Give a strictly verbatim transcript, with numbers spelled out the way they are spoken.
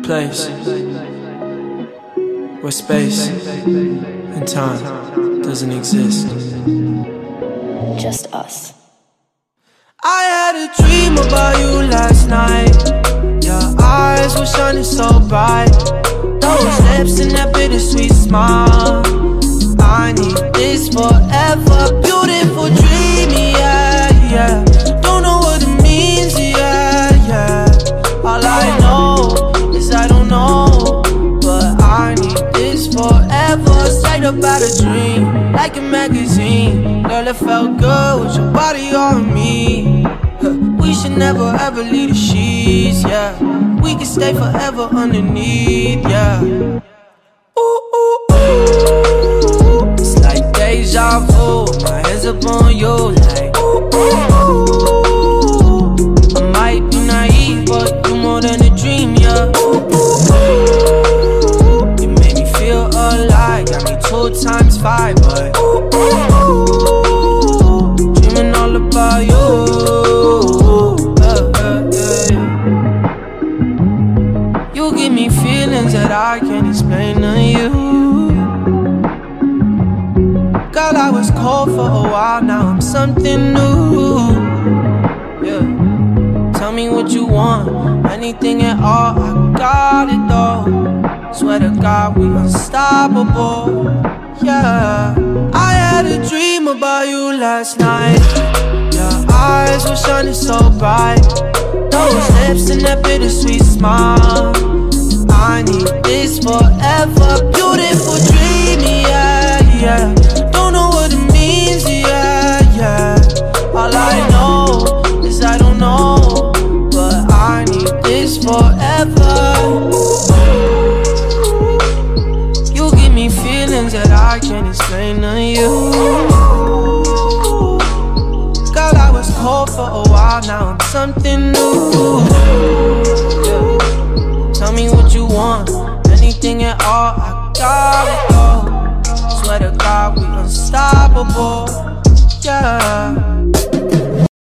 place where space and time doesn't exist. Just us. I had a dream about you last night. Your eyes were shining so bright. Those lips and that bittersweet smile. I need this forever. Beautiful dream, yeah, yeah. Don't know what it means, yeah, yeah. All I know is I don't know, but I need this forever. Straight up out a dream, like a magazine. Girl, it felt good with your body on me. We should never ever leave the sheets, yeah. We can stay forever underneath, yeah. Ooh, ooh, ooh. It's like deja vu. My hands up on you, like ooh, ooh, ooh. I might be naive, but you more than a dream, yeah. Ooh, ooh, ooh. You made me feel alive, got me two times five, but ooh, ooh, ooh. Dreaming all about you. Give me feelings that I can't explain to you. Girl, I was cold for a while, now I'm something new. Yeah. Tell me what you want, anything at all, I got it though. Swear to God, we unstoppable. Yeah. I had a dream about you last night. Your eyes were shining so bright. Those lips and that bittersweet smile. I need this forever. Beautiful dream, yeah, yeah. Don't know what it means, yeah, yeah. All I know is I don't know, but I need this forever. You give me feelings that I can't explain to you. Girl, I was cold for a while, now I'm something new. Yeah. Tell me what you want, anything at all, I got it though. Swear to God, we unstoppable, yeah.